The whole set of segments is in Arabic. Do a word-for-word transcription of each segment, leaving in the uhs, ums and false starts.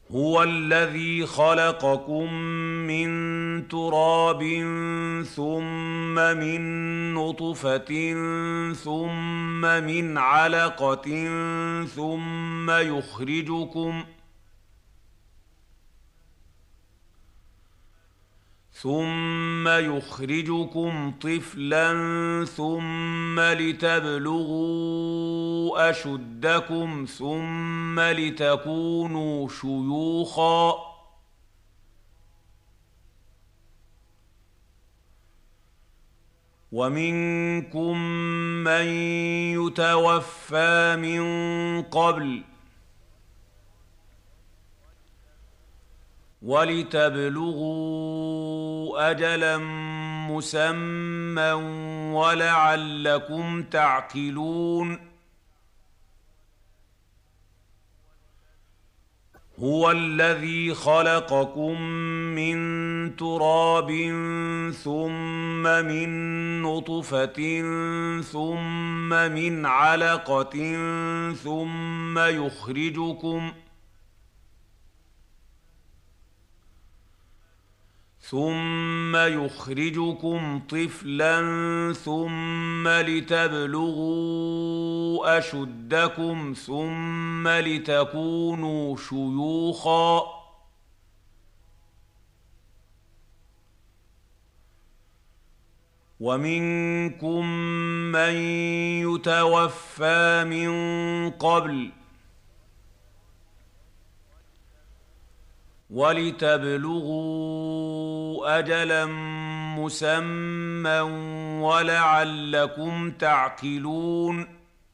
هو الذي خلقكم من تراب ثم من نطفة ثم من علقة ثم يخرجكم ثم يخرجكم طفلا ثم لتبلغوا أشدكم ثم لتكونوا شيوخا ومنكم من يتوفى من قبل ولتبلغوا أجلا مسمى ولعلكم تعقلون هو الذي خلقكم من تراب ثم من نطفة ثم من علقة ثم يخرجكم ثم يخرجكم طفلا ثم لتبلغوا أشدكم ثم لتكونوا شيوخا ومنكم من يتوفى من قبل ولتبلغوا أجلا مسمى ولعلكم تعقلون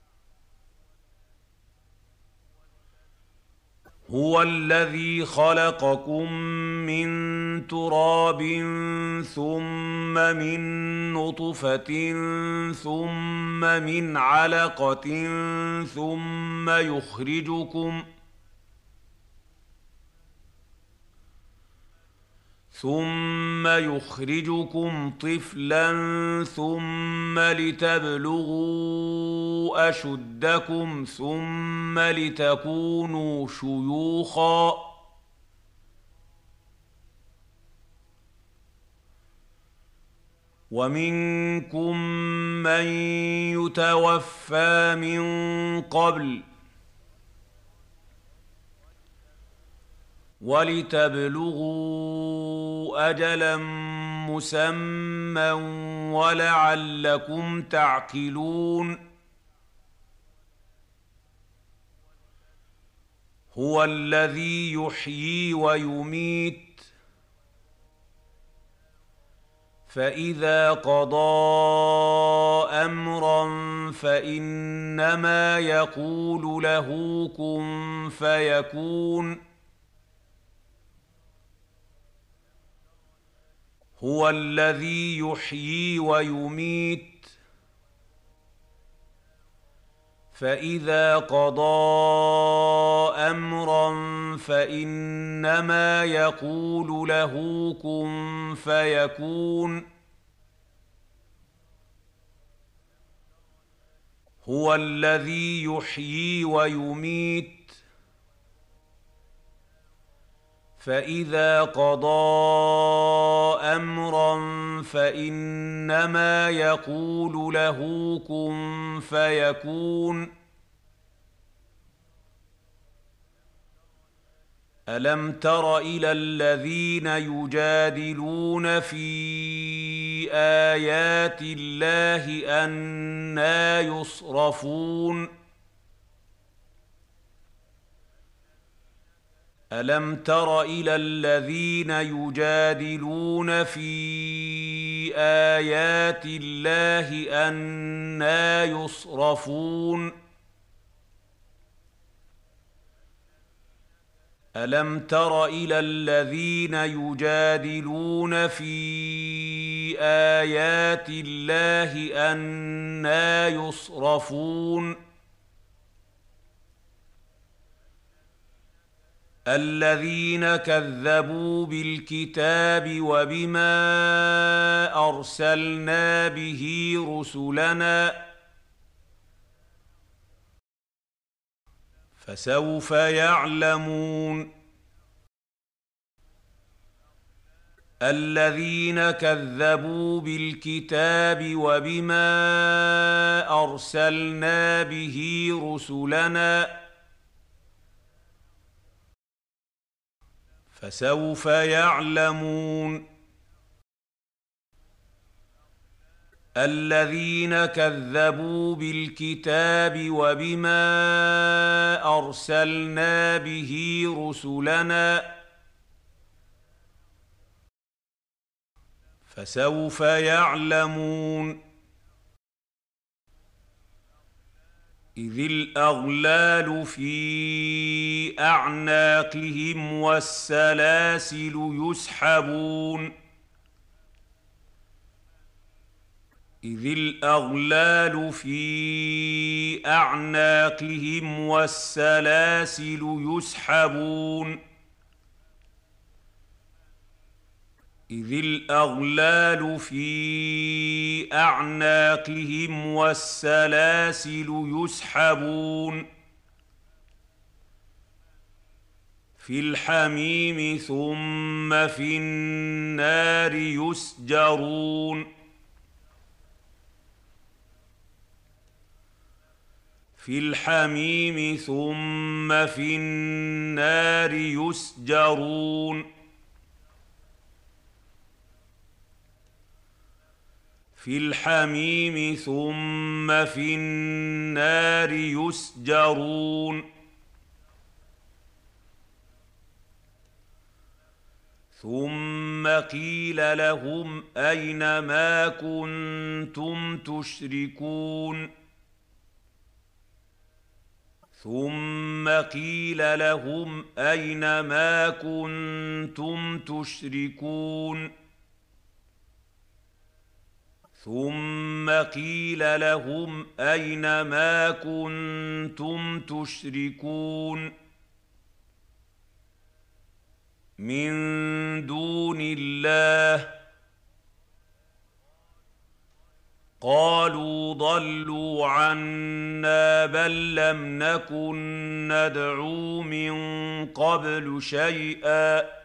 هو الذي خلقكم من تراب ثم من نطفة ثم من علقة ثم يخرجكم ثم يخرجكم طفلا ثم لتبلغوا أشدكم ثم لتكونوا شيوخا ومنكم من يتوفى من قبل ولتبلغوا أجلا مسمى ولعلكم تعقلون هو الذي يحيي ويميت فإذا قضى أمرا فإنما يقول له كن فيكون هو الذي يحيي ويميت فإذا قضى أمرا فإنما يقول له كن فيكون هو الذي يحيي ويميت فإذا قضى أمرا فإنما يقول له كن فيكون ألم تر إلى الذين يجادلون في آيات الله أنى يصرفون ألم تر إلى الذين يجادلون في آيات الله أنى يصرفون ألم تر إلى الذين يجادلون في آيات الله أنى يصرفون الذين كذبوا بالكتاب وبما أرسلنا به رسلنا فسوف يعلمون الذين كذبوا بالكتاب وبما أرسلنا به رسلنا فسوف يعلمون الذين كذبوا بالكتاب وبما أرسلنا به رسلنا فسوف يعلمون إذ الأغلال في أعناقهم والسلاسل يسحبون إذ الأغلال في أعناقهم والسلاسل يسحبون إذ الأغلال في أعناقهم والسلاسل يسحبون في الحميم ثم في النار يسجرون في الحميم ثم في النار يسجرون في الحميم ثم في النار يسجرون ثم قيل لهم أين ما كنتم تشركون ثم قيل لهم أين ما كنتم تشركون ثم قيل لهم أين ما كنتم تشركون من دون الله قالوا ضلوا عنا بل لم نكن ندعو من قبل شيئا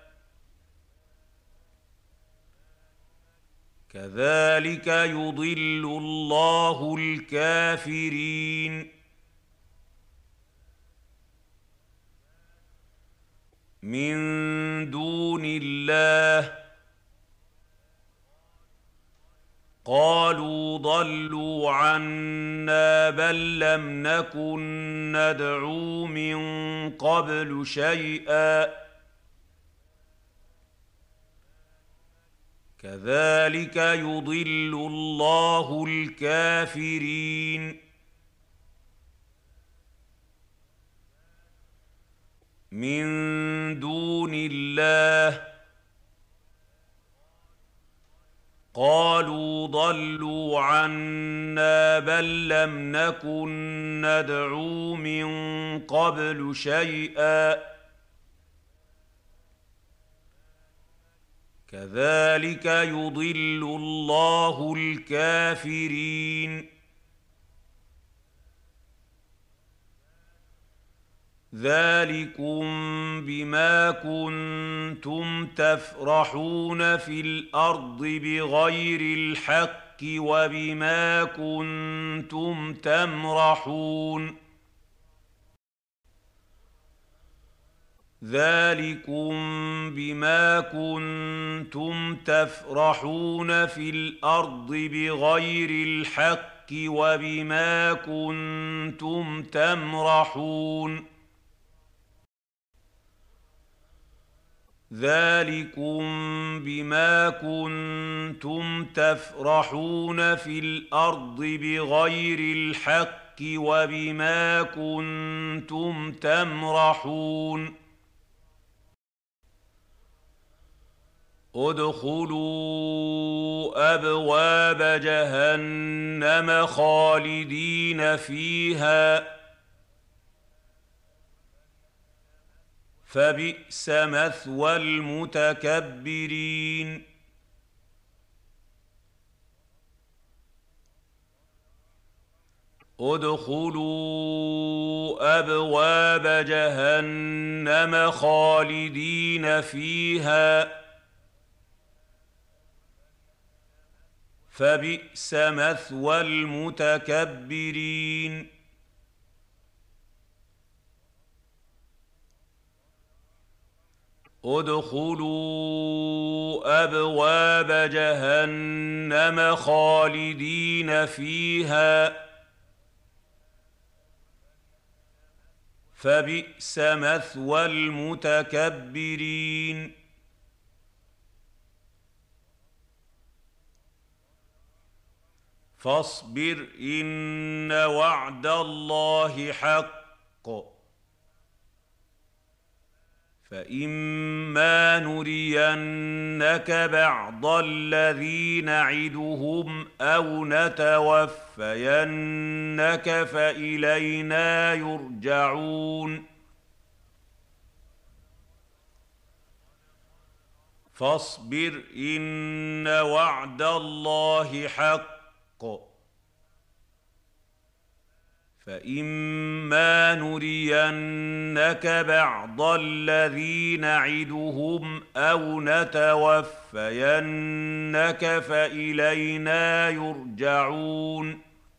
كذلك يضل الله الكافرين من دون الله قالوا ضلوا عنا بل لم نكن ندعو من قبل شيئا كذلك يضل الله الكافرين من دون الله قالوا ضلوا عنا بل لم نكن ندعو من قبل شيئا كذلك يضل الله الكافرين ذلكم بما كنتم تفرحون في الأرض بغير الحق وبما كنتم تمرحون ذلكم بما كنتم تفرحون في الأرض بغير الحق وبما كنتم تمرحون ذلكم بما كنتم تفرحون في الأرض بغير الحق وبما كنتم تمرحون ادخلوا أبواب جهنم خالدين فيها فبئس مثوى المتكبرين ادخلوا أبواب جهنم خالدين فيها فبئس مثوى المتكبرين ادخلوا أبواب جهنم خالدين فيها فبئس مثوى المتكبرين فاصبر إن وعد الله حق فإما نرينك بعض الذي نعدهم أو نتوفينك فإلينا يرجعون فاصبر إن وعد الله حق فإما نرينك بعض الذي نعدهم أو نتوفينك فإلينا يرجعون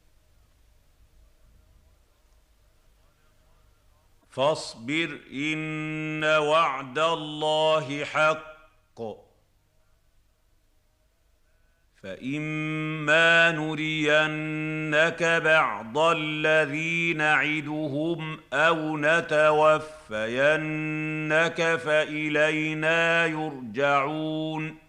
فاصبر إن وعد الله حق فإما نرينك بعض الذي نعدهم أو نتوفينك فإلينا يرجعون